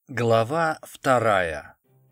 Глава 2.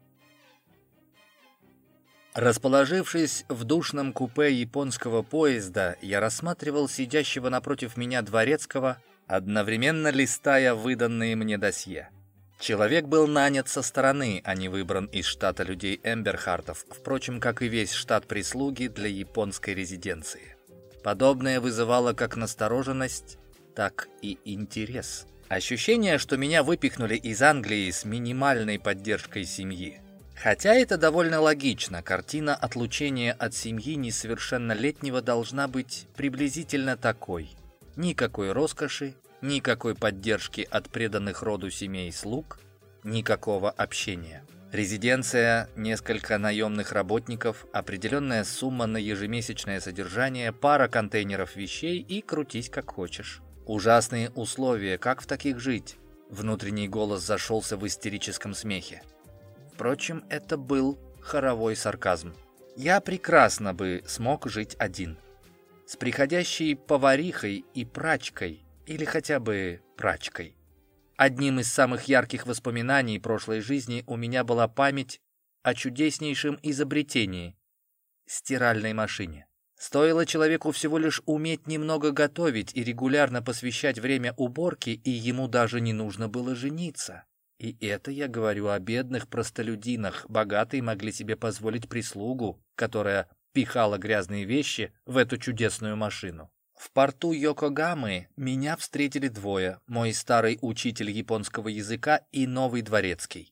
Расположившись в душном купе японского поезда, я рассматривал сидящего напротив меня дворецкого, одновременно листая выданные мне досье. Человек был нанят со стороны, а не выбран из штата людей Эмберхартов, впрочем, как и весь штат прислуги для японской резиденции. Подобное вызывало как настороженность, так и интерес. Ощущение, что меня выпихнули из Англии с минимальной поддержкой семьи. Хотя это довольно логично, картина отлучения от семьи несовершеннолетнего должна быть приблизительно такой. Никакой роскоши, никакой поддержки от преданных роду семей слуг, никакого общения. Резиденция, несколько наемных работников, определенная сумма на ежемесячное содержание, пара контейнеров вещей и крутись как хочешь. Ужасные условия, как в таких жить? Внутренний голос зашелся в истерическом смехе. Впрочем, это был хоровой сарказм. Я прекрасно бы смог жить один. С приходящей поварихой и прачкой, или хотя бы прачкой. Одним из самых ярких воспоминаний прошлой жизни у меня была память о чудеснейшем изобретении – стиральной машине. Стоило человеку всего лишь уметь немного готовить и регулярно посвящать время уборке, и ему даже не нужно было жениться. И это я говорю о бедных простолюдинах. Богатые могли себе позволить прислугу, которая пихала грязные вещи в эту чудесную машину. В порту Йокогамы меня встретили двое: мой старый учитель японского языка и новый дворецкий.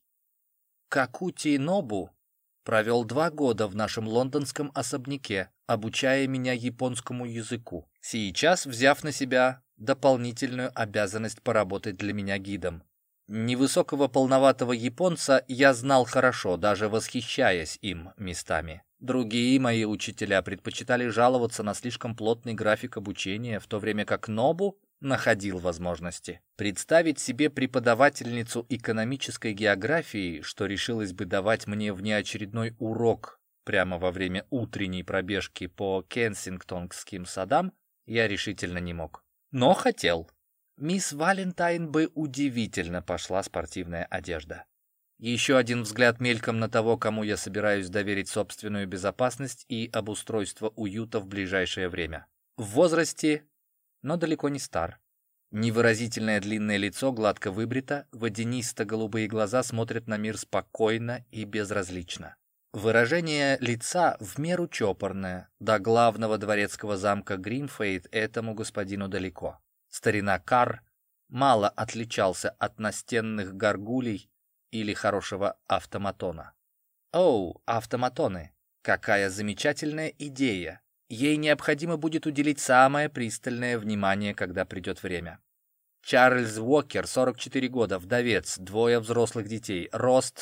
Какути Нобу провел 2 года в нашем лондонском особняке, обучая меня японскому языку, сейчас взяв на себя дополнительную обязанность поработать для меня гидом. Невысокого полноватого японца я знал хорошо, даже восхищаясь им местами. Другие мои учителя предпочитали жаловаться на слишком плотный график обучения, в то время как Нобу находил возможности. Представить себе преподавательницу экономической географии, что решилась бы давать мне внеочередной урок прямо во время утренней пробежки по Кенсингтонским садам, я решительно не мог. Но хотел. Мисс Валентайн бы удивительно пошла спортивная одежда. Еще один взгляд мельком на того, кому я собираюсь доверить собственную безопасность и обустройство уюта в ближайшее время. В возрасте, но далеко не стар. Невыразительное длинное лицо гладко выбрито, водянисто-голубые глаза смотрят на мир спокойно и безразлично. Выражение лица в меру чопорное, до главного дворецкого замка Гринфейд этому господину далеко. Старина Карр мало отличался от настенных горгулей или хорошего автоматона. Оу, автоматоны! Какая замечательная идея! Ей необходимо будет уделить самое пристальное внимание, когда придет время. Чарльз Уокер, 44 года, вдовец, 2 взрослых детей, рост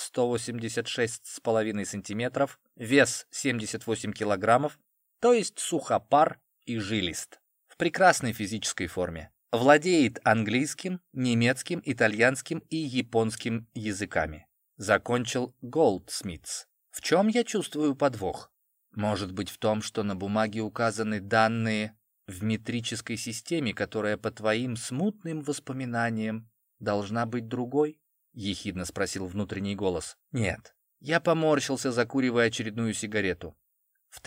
186,5 сантиметров, вес 78 килограммов, то есть сухопар и жилист, в прекрасной физической форме. Владеет английским, немецким, итальянским и японским языками. Закончил Голдсмитс. В чем я чувствую подвох? Может быть, в том, что на бумаге указаны данные в метрической системе, которая по твоим смутным воспоминаниям должна быть другой? Ехидно спросил внутренний голос. Нет. Я поморщился, закуривая очередную сигарету. В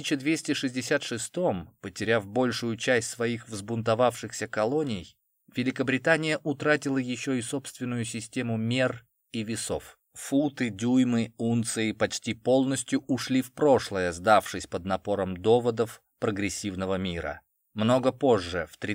3266-м, потеряв большую часть своих взбунтовавшихся колоний, Великобритания утратила еще и собственную систему мер и весов. Футы, дюймы, унции почти полностью ушли в прошлое, сдавшись под напором доводов прогрессивного мира. Много позже, в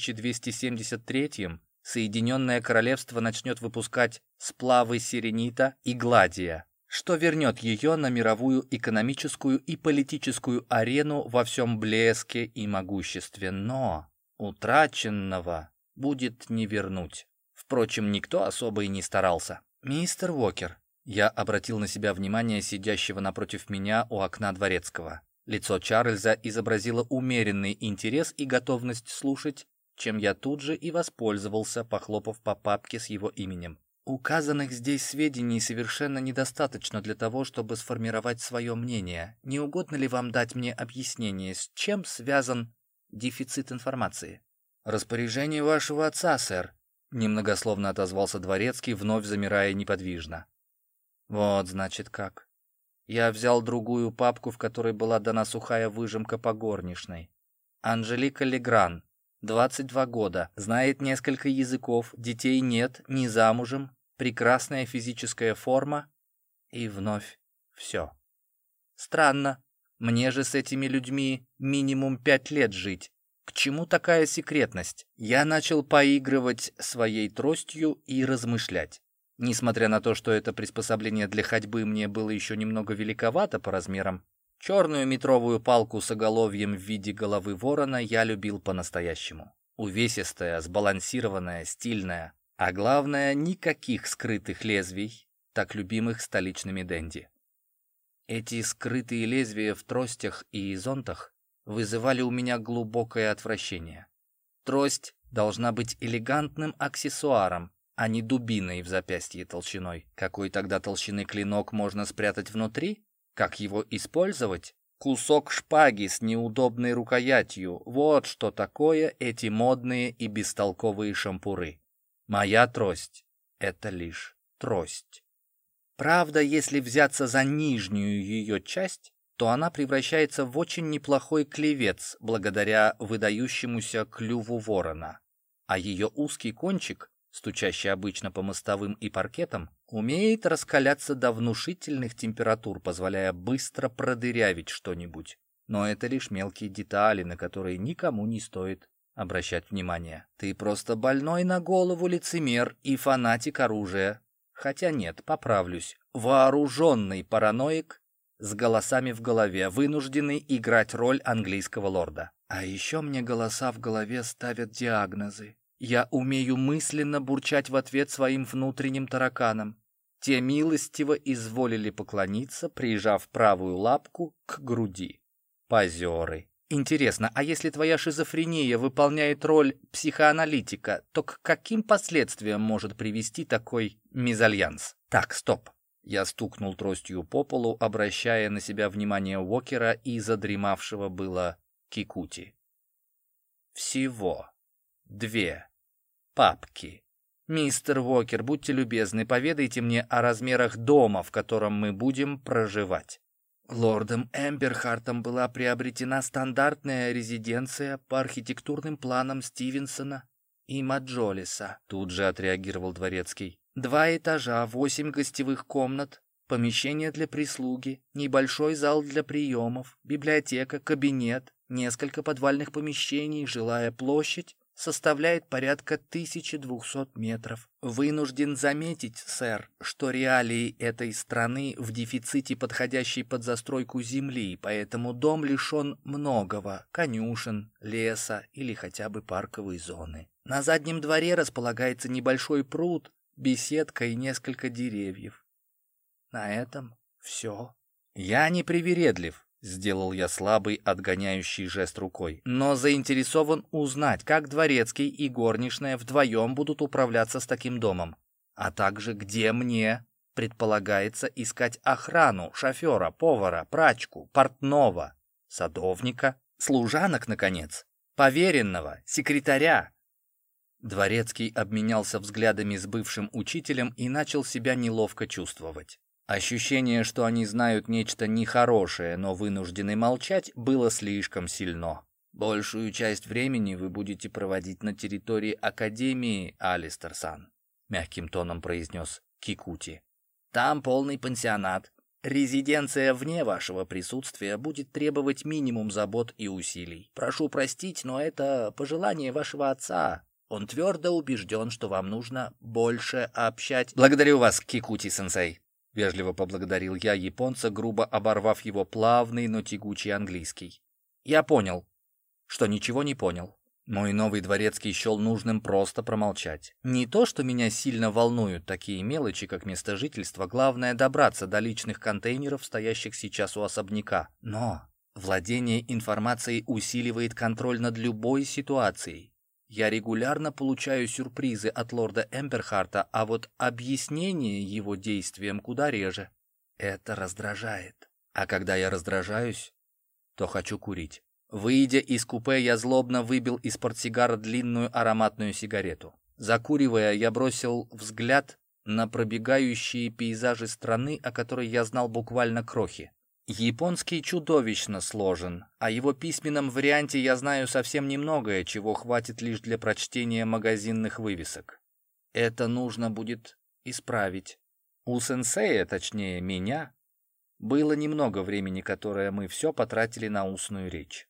3273-м, Соединенное Королевство начнет выпускать сплавы сиренита и гладия, что вернет ее на мировую экономическую и политическую арену во всем блеске и могуществе. Но утраченного будет не вернуть. Впрочем, никто особо и не старался. «Мистер Уокер», я обратил на себя внимание сидящего напротив меня у окна дворецкого. Лицо Чарльза изобразило умеренный интерес и готовность слушать, чем я тут же и воспользовался, похлопав по папке с его именем. Указанных здесь сведений совершенно недостаточно для того, чтобы сформировать свое мнение. Не угодно ли вам дать мне объяснение, с чем связан дефицит информации? Распоряжение вашего отца, сэр. немногословно отозвался дворецкий, вновь замирая неподвижно. Вот, значит, как. Я взял другую папку, в которой была дана сухая выжимка по горничной. Анжелика Легран, 22 года, знает несколько языков, детей нет, не замужем, прекрасная физическая форма и вновь все. Странно. Мне же с этими людьми минимум 5 лет жить. К чему такая секретность? Я начал поигрывать своей тростью и размышлять. Несмотря на то, что это приспособление для ходьбы мне было еще немного великовато по размерам, черную метровую палку с оголовьем в виде головы ворона я любил по-настоящему. Увесистая, сбалансированная, стильная, а главное, никаких скрытых лезвий, так любимых столичными денди. Эти скрытые лезвия в тростях и зонтах вызывали у меня глубокое отвращение. Трость должна быть элегантным аксессуаром, а не дубиной в запястье толщиной. Какой тогда толщины клинок можно спрятать внутри? Как его использовать? Кусок шпаги с неудобной рукоятью. Вот что такое эти модные и бестолковые шампуры. Моя трость — это лишь трость. Правда, если взяться за нижнюю ее часть, то она превращается в очень неплохой клевец благодаря выдающемуся клюву ворона. А ее узкий кончик, стучащий обычно по мостовым и паркетам, умеет раскаляться до внушительных температур, позволяя быстро продырявить что-нибудь. Но это лишь мелкие детали, на которые никому не стоит обращать внимание. Ты просто больной на голову лицемер и фанатик оружия. Хотя нет, поправлюсь. Вооруженный параноик с голосами в голове, вынужденный играть роль английского лорда. А еще мне голоса в голове ставят диагнозы. Я умею мысленно бурчать в ответ своим внутренним тараканам. Те милостиво изволили поклониться, прижав правую лапку к груди. Позеры. Интересно, а если твоя шизофрения выполняет роль психоаналитика, то к каким последствиям может привести такой мезальянс? Так, стоп. Я стукнул тростью по полу, обращая на себя внимание Уокера и задремавшего было Кикути. Всего 2 папки. Мистер Уокер, будьте любезны, поведайте мне о размерах дома, в котором мы будем проживать. Лордом Эмберхартом была приобретена стандартная резиденция по архитектурным планам Стивенсона и Маджолиса. Тут же отреагировал дворецкий. 2 этажа, 8 гостевых комнат, помещение для прислуги, небольшой зал для приемов, библиотека, кабинет, несколько подвальных помещений, жилая площадь составляет порядка 1200 метров. Вынужден заметить, сэр, что реалии этой страны в дефиците подходящей под застройку земли, поэтому дом лишен многого: конюшен, леса или хотя бы парковой зоны. На заднем дворе располагается небольшой пруд, беседка и несколько деревьев. На этом все. Я не привередлив. Сделал я слабый отгоняющий жест рукой. Но заинтересован узнать, как дворецкий и горничная вдвоем будут управляться с таким домом. А также где мне предполагается искать охрану, шофера, повара, прачку, портного, садовника, служанок, наконец, поверенного, секретаря. Дворецкий обменялся взглядами с бывшим учителем и начал себя неловко чувствовать. Ощущение, что они знают нечто нехорошее, но вынуждены молчать, было слишком сильно. «Большую часть времени вы будете проводить на территории Академии, Алистер-сан», — мягким тоном произнес Кикути. «Там полный пансионат. Резиденция вне вашего присутствия будет требовать минимум забот и усилий. Прошу простить, но это пожелание вашего отца. Он твердо убежден, что вам нужно больше общать...» «Благодарю вас, Кикути-сенсей», — вежливо поблагодарил я японца, грубо оборвав его плавный, но тягучий английский. «Я понял, что ничего не понял». Мой новый дворецкий счел нужным просто промолчать. Не то, что меня сильно волнуют такие мелочи, как место жительства, главное добраться до личных контейнеров, стоящих сейчас у особняка. Но владение информацией усиливает контроль над любой ситуацией. Я регулярно получаю сюрпризы от лорда Эмберхарта, а вот объяснение его действиям куда реже. Это раздражает. А когда я раздражаюсь, то хочу курить. Выйдя из купе, я злобно выбил из портсигара длинную ароматную сигарету. Закуривая, я бросил взгляд на пробегающие пейзажи страны, о которой я знал буквально крохи. Японский чудовищно сложен, а его письменном варианте я знаю совсем немногое, чего хватит лишь для прочтения магазинных вывесок. Это нужно будет исправить. У сенсея, точнее меня, было немного времени, которое мы все потратили на устную речь.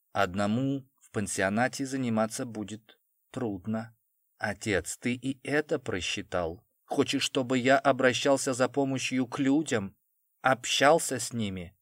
Одному в пансионате заниматься будет трудно. Отец, ты и это просчитал? Хочешь, чтобы я обращался за помощью к людям? Общался с ними?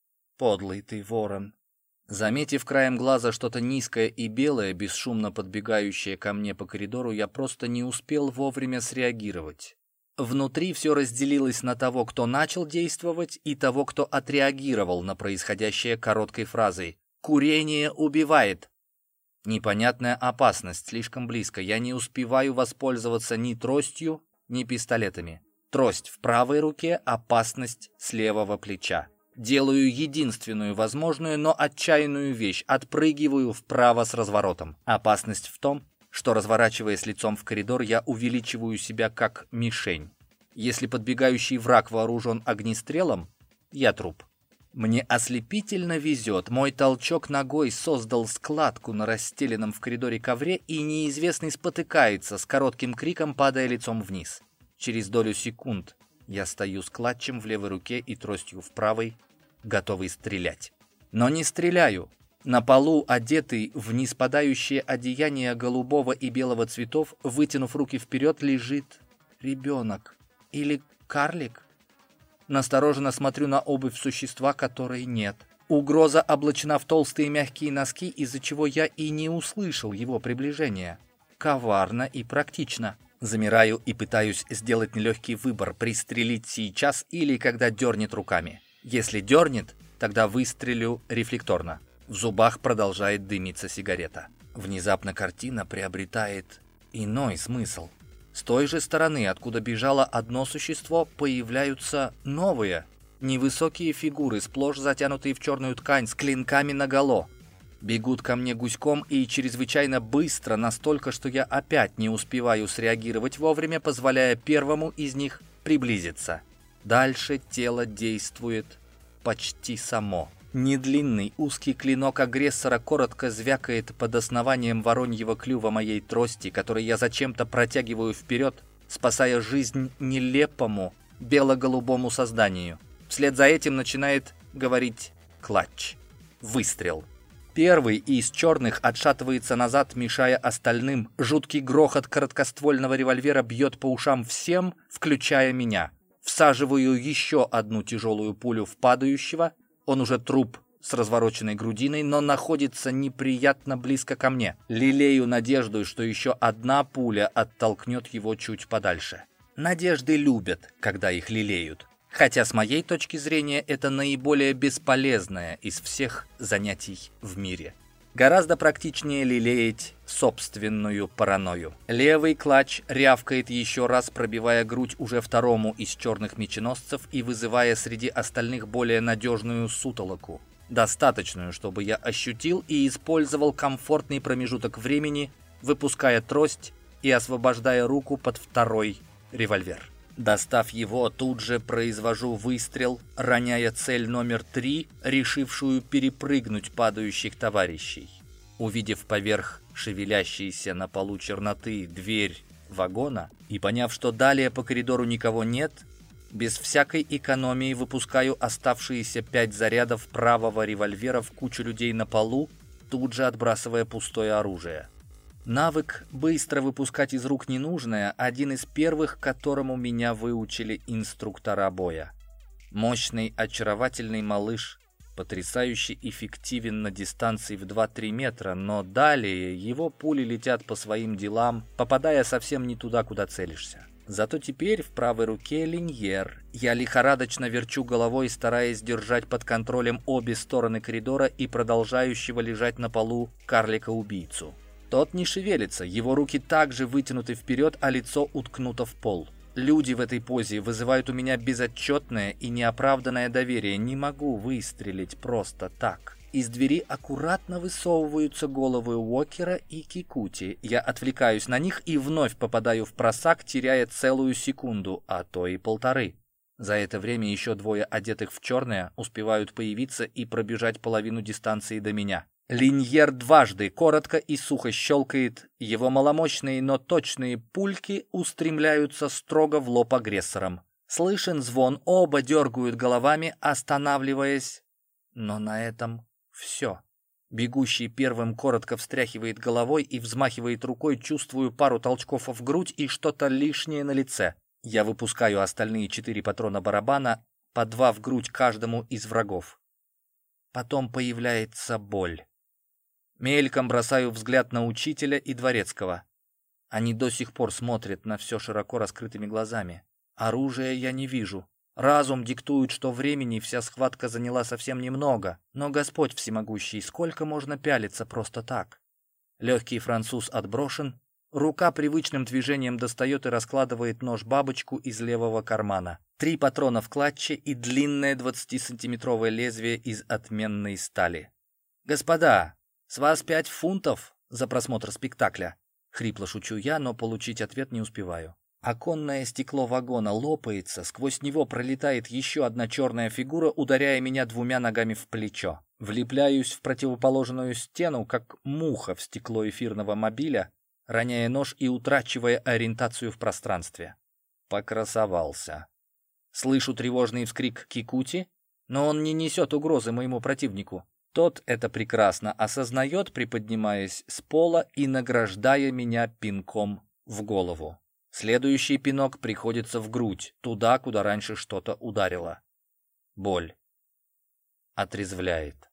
Подлый ты ворон. Заметив краем глаза что-то низкое и белое, бесшумно подбегающее ко мне по коридору, я просто не успел вовремя среагировать. Внутри все разделилось на того, кто начал действовать, и того, кто отреагировал на происходящее короткой фразой «Курение убивает». Непонятная опасность, слишком близко. Я не успеваю воспользоваться ни тростью, ни пистолетами. Трость в правой руке, опасность с левого плеча. Делаю единственную возможную, но отчаянную вещь. Отпрыгиваю вправо с разворотом. Опасность в том, что, разворачиваясь лицом в коридор, я увеличиваю себя как мишень. Если подбегающий враг вооружен огнестрелом, я труп. Мне ослепительно везет. Мой толчок ногой создал складку на расстеленном в коридоре ковре, и неизвестный спотыкается с коротким криком, падая лицом вниз. Через долю секунд я стою с клатчем в левой руке и тростью в правой, готовый стрелять. Но не стреляю. На полу, одетый в ниспадающее одеяние голубого и белого цветов, вытянув руки вперед, лежит ребенок. Или карлик. Настороженно смотрю на обувь существа, которой нет. Угроза облачена в толстые мягкие носки, из-за чего я и не услышал его приближения. Коварно и практично. Замираю и пытаюсь сделать нелегкий выбор, пристрелить сейчас или когда дернет руками. Если дернет, тогда выстрелю рефлекторно. В зубах продолжает дымиться сигарета. Внезапно картина приобретает иной смысл. С той же стороны, откуда бежало одно существо, появляются новые. Невысокие фигуры, сплошь затянутые в черную ткань, с клинками наголо. Бегут ко мне гуськом и чрезвычайно быстро, настолько, что я опять не успеваю среагировать вовремя, позволяя первому из них приблизиться. Дальше тело действует почти само. Недлинный узкий клинок агрессора коротко звякает под основанием вороньего клюва моей трости, который я зачем-то протягиваю вперед, спасая жизнь нелепому бело-голубому созданию. Вслед за этим начинает говорить клатч. Выстрел. Первый из черных отшатывается назад, мешая остальным. Жуткий грохот короткоствольного револьвера бьет по ушам всем, включая меня. Всаживаю еще одну тяжелую пулю в падающего. Он уже труп с развороченной грудиной, но находится неприятно близко ко мне. Лелею надежду, что еще одна пуля оттолкнет его чуть подальше. Надежды любят, когда их лелеют. Хотя с моей точки зрения это наиболее бесполезное из всех занятий в мире. Гораздо практичнее лелеять собственную паранойю. Левый клатч рявкает еще раз, пробивая грудь уже второму из черных меченосцев и вызывая среди остальных более надежную сутолоку. Достаточную, чтобы я ощутил и использовал комфортный промежуток времени, выпуская трость и освобождая руку под второй револьвер. Достав его, тут же произвожу выстрел, роняя цель номер 3, решившую перепрыгнуть падающих товарищей. Увидев поверх шевелящейся на полу черноты дверь вагона и поняв, что далее по коридору никого нет, без всякой экономии выпускаю оставшиеся 5 зарядов правого револьвера в кучу людей на полу, тут же отбрасывая пустое оружие. Навык быстро выпускать из рук ненужное – один из первых, которому меня выучили инструктора боя. Мощный, очаровательный малыш, потрясающе эффективен на дистанции в 2-3 метра, но далее его пули летят по своим делам, попадая совсем не туда, куда целишься. Зато теперь в правой руке линьер. Я лихорадочно верчу головой, стараясь держать под контролем обе стороны коридора и продолжающего лежать на полу карлика-убийцу. Тот не шевелится, его руки также вытянуты вперед, а лицо уткнуто в пол. Люди в этой позе вызывают у меня безотчетное и неоправданное доверие. Не могу выстрелить просто так. Из двери аккуратно высовываются головы Уокера и Кикути. Я отвлекаюсь на них и вновь попадаю в просак, теряя целую секунду, а то и полторы. За это время еще двое, одетых в черное, успевают появиться и пробежать половину дистанции до меня. Линьер дважды коротко и сухо щелкает, его маломощные, но точные пульки устремляются строго в лоб агрессорам. Слышен звон, оба дергают головами, останавливаясь. Но на этом все. Бегущий первым коротко встряхивает головой и взмахивает рукой, чувствую пару толчков в грудь и что-то лишнее на лице. Я выпускаю остальные 4 патрона барабана, по 2 в грудь каждому из врагов. Потом появляется боль. Мельком бросаю взгляд на учителя и дворецкого. Они до сих пор смотрят на все широко раскрытыми глазами. Оружия я не вижу. Разум диктует, что времени вся схватка заняла совсем немного. Но Господь всемогущий, сколько можно пялиться просто так? Легкий француз отброшен. Рука привычным движением достает и раскладывает нож-бабочку из левого кармана. 3 патрона в клатче и длинное 20-сантиметровое лезвие из отменной стали. «Господа, с вас 5 фунтов за просмотр спектакля!» Хрипло шучу я, но получить ответ не успеваю. Оконное стекло вагона лопается, сквозь него пролетает еще одна черная фигура, ударяя меня 2 ногами в плечо. Влепляюсь в противоположную стену, как муха в стекло эфирного мобиля, роняя нож и утрачивая ориентацию в пространстве. Покрасовался. Слышу тревожный вскрик Кикути, но он не несет угрозы моему противнику. Тот это прекрасно осознает, приподнимаясь с пола и награждая меня пинком в голову. Следующий пинок приходится в грудь, туда, куда раньше что-то ударило. Боль. Отрезвляет.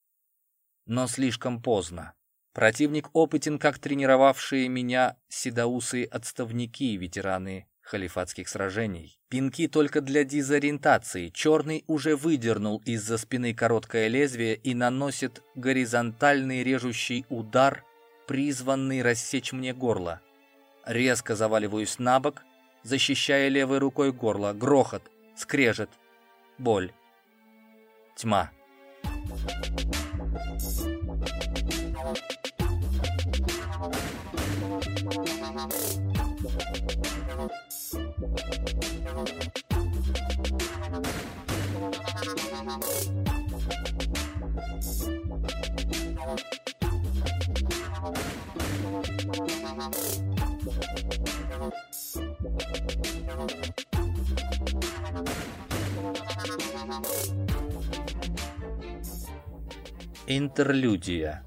Но слишком поздно. Противник опытен, как тренировавшие меня седоусые отставники, ветераны халифатских сражений. Пинки только для дезориентации. Черный уже выдернул из-за спины короткое лезвие и наносит горизонтальный режущий удар, призванный рассечь мне горло. Резко заваливаюсь на бок, защищая левой рукой горло. Грохот, скрежет, боль, тьма. Интерлюдия.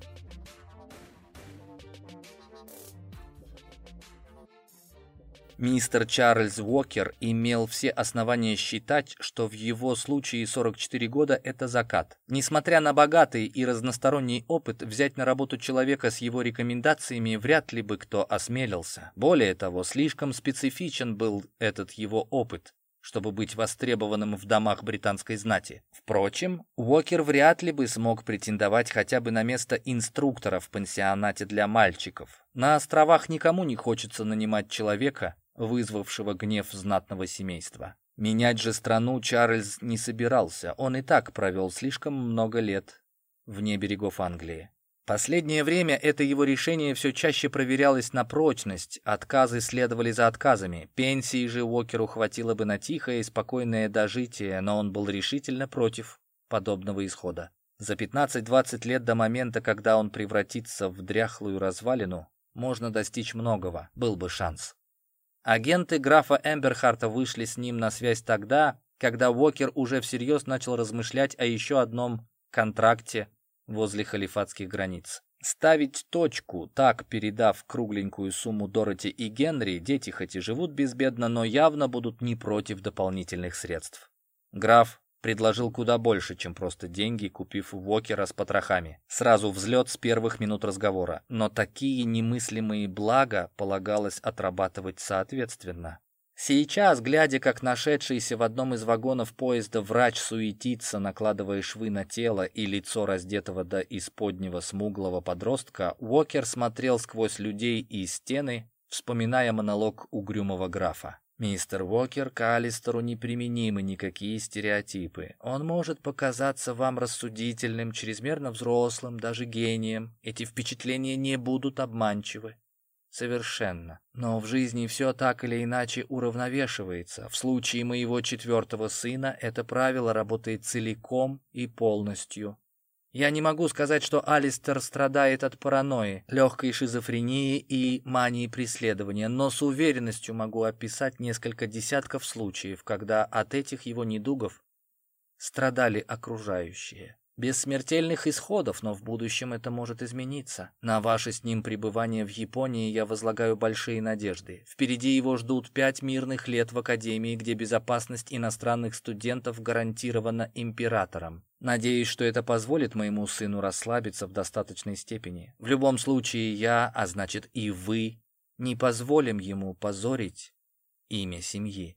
Мистер Чарльз Уокер имел все основания считать, что в его случае 44 года – это закат. Несмотря на богатый и разносторонний опыт, взять на работу человека с его рекомендациями вряд ли бы кто осмелился. Более того, слишком специфичен был этот его опыт, чтобы быть востребованным в домах британской знати. Впрочем, Уокер вряд ли бы смог претендовать хотя бы на место инструктора в пансионате для мальчиков. На островах никому не хочется нанимать человека, вызвавшего гнев знатного семейства. Менять же страну Чарльз не собирался, он и так провел слишком много лет вне берегов Англии. Последнее время это его решение все чаще проверялось на прочность, отказы следовали за отказами. Пенсии же Уокеру хватило бы на тихое и спокойное дожитие, но он был решительно против подобного исхода. За 15-20 лет до момента, когда он превратится в дряхлую развалину, можно достичь многого, был бы шанс. Агенты графа Эмберхарта вышли с ним на связь тогда, когда Уокер уже всерьез начал размышлять о еще одном контракте возле халифатских границ. Ставить точку, так передав кругленькую сумму Дороти и Генри, дети хоть и живут безбедно, но явно будут не против дополнительных средств. Граф предложил куда больше, чем просто деньги, купив Уокера с потрохами. Сразу взлет с первых минут разговора, но такие немыслимые блага полагалось отрабатывать соответственно. Сейчас, глядя, как нашедшийся в одном из вагонов поезда врач суетится, накладывая швы на тело и лицо раздетого до исподнего смуглого подростка, Уокер смотрел сквозь людей и стены, вспоминая монолог угрюмого графа. Мистер Уокер, к Алистеру неприменимы никакие стереотипы. Он может показаться вам рассудительным, чрезмерно взрослым, даже гением. Эти впечатления не будут обманчивы. Совершенно. Но в жизни все так или иначе уравновешивается. В случае моего 4-го сына это правило работает целиком и полностью. Я не могу сказать, что Алистер страдает от паранойи, легкой шизофрении и мании преследования, но с уверенностью могу описать несколько десятков случаев, когда от этих его недугов страдали окружающие. Без смертельных исходов, но в будущем это может измениться. На ваше с ним пребывание в Японии я возлагаю большие надежды. Впереди его ждут 5 мирных лет в академии, где безопасность иностранных студентов гарантирована императором. Надеюсь, что это позволит моему сыну расслабиться в достаточной степени. В любом случае я, а значит и вы, не позволим ему позорить имя семьи.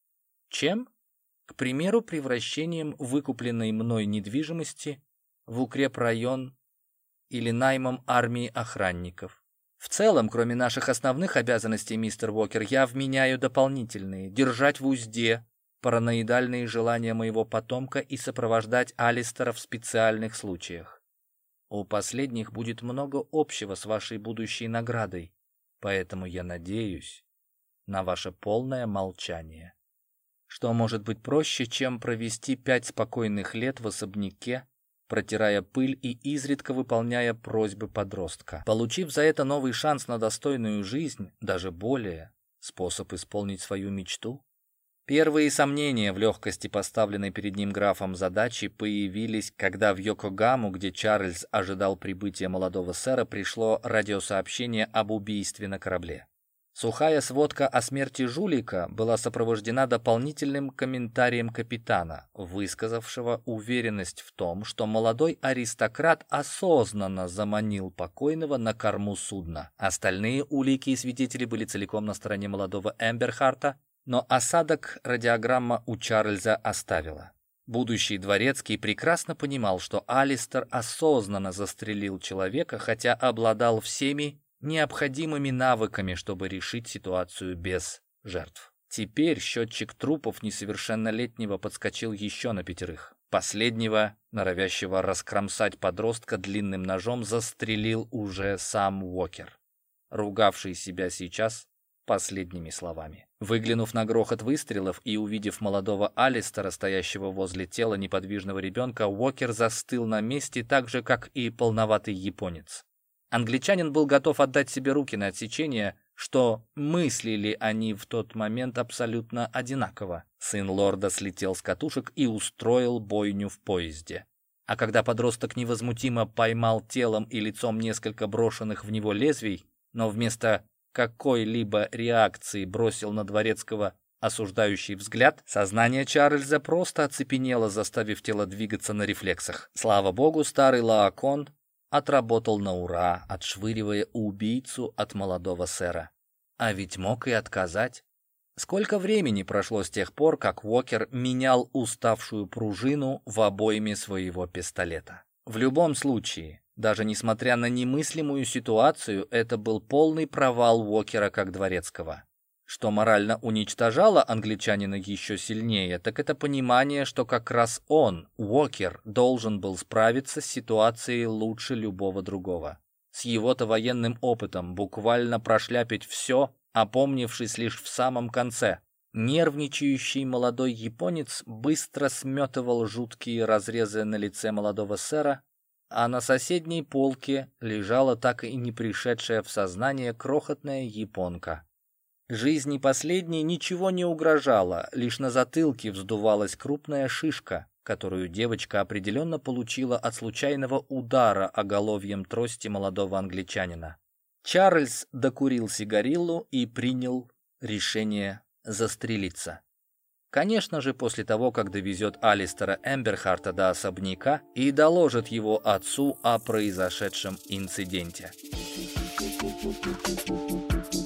Чем? К примеру, превращением выкупленной мной недвижимости в укрепрайон или наймом армии охранников. В целом, кроме наших основных обязанностей, мистер Уокер, я вменяю дополнительные: держать в узде параноидальные желания моего потомка и сопровождать Алистера в специальных случаях. У последних будет много общего с вашей будущей наградой, поэтому я надеюсь на ваше полное молчание. Что может быть проще, чем провести 5 спокойных лет в особняке, протирая пыль и изредка выполняя просьбы подростка, получив за это новый шанс на достойную жизнь, даже более, способ исполнить свою мечту? Первые сомнения в легкости поставленной перед ним графом задачи появились, когда в Йокогаму, где Чарльз ожидал прибытия молодого сэра, пришло радиосообщение об убийстве на корабле. Сухая сводка о смерти жулика была сопровождена дополнительным комментарием капитана, высказавшего уверенность в том, что молодой аристократ осознанно заманил покойного на корму судна. Остальные улики и свидетели были целиком на стороне молодого Эмберхарта, но осадок радиограмма у Чарльза оставила. Будущий дворецкий прекрасно понимал, что Алистер осознанно застрелил человека, хотя обладал всеми необходимыми навыками, чтобы решить ситуацию без жертв. Теперь счетчик трупов несовершеннолетнего подскочил еще на 5. Последнего, норовящего раскромсать подростка длинным ножом, застрелил уже сам Уокер, ругавший себя сейчас последними словами. Выглянув на грохот выстрелов и увидев молодого Алистера, стоящего возле тела неподвижного ребенка, Уокер застыл на месте так же, как и полноватый японец. Англичанин был готов отдать себе руки на отсечение, что мыслили они в тот момент абсолютно одинаково. Сын лорда слетел с катушек и устроил бойню в поезде. А когда подросток невозмутимо поймал телом и лицом несколько брошенных в него лезвий, но вместо какой-либо реакции бросил на дворецкого осуждающий взгляд, сознание Чарльза просто оцепенело, заставив тело двигаться на рефлексах. Слава богу, старый Лаокон отработал на ура, отшвыривая убийцу от молодого сэра. А ведь мог и отказать. Сколько времени прошло с тех пор, как Уокер менял уставшую пружину в обойме своего пистолета? В любом случае, даже несмотря на немыслимую ситуацию, это был полный провал Уокера как дворецкого. Что морально уничтожало англичанина еще сильнее, так это понимание, что как раз он, Уокер, должен был справиться с ситуацией лучше любого другого. С его-то военным опытом буквально прошляпить все, опомнившись лишь в самом конце. Нервничающий молодой японец быстро сметывал жуткие разрезы на лице молодого сэра, а на соседней полке лежала так и не пришедшая в сознание крохотная японка. Жизни последней ничего не угрожало, лишь на затылке вздувалась крупная шишка, которую девочка определенно получила от случайного удара оголовьем трости молодого англичанина. Чарльз докурил сигариллу и принял решение застрелиться. Конечно же, после того, как довезет Алистера Эмберхарта до особняка и доложит его отцу о произошедшем инциденте.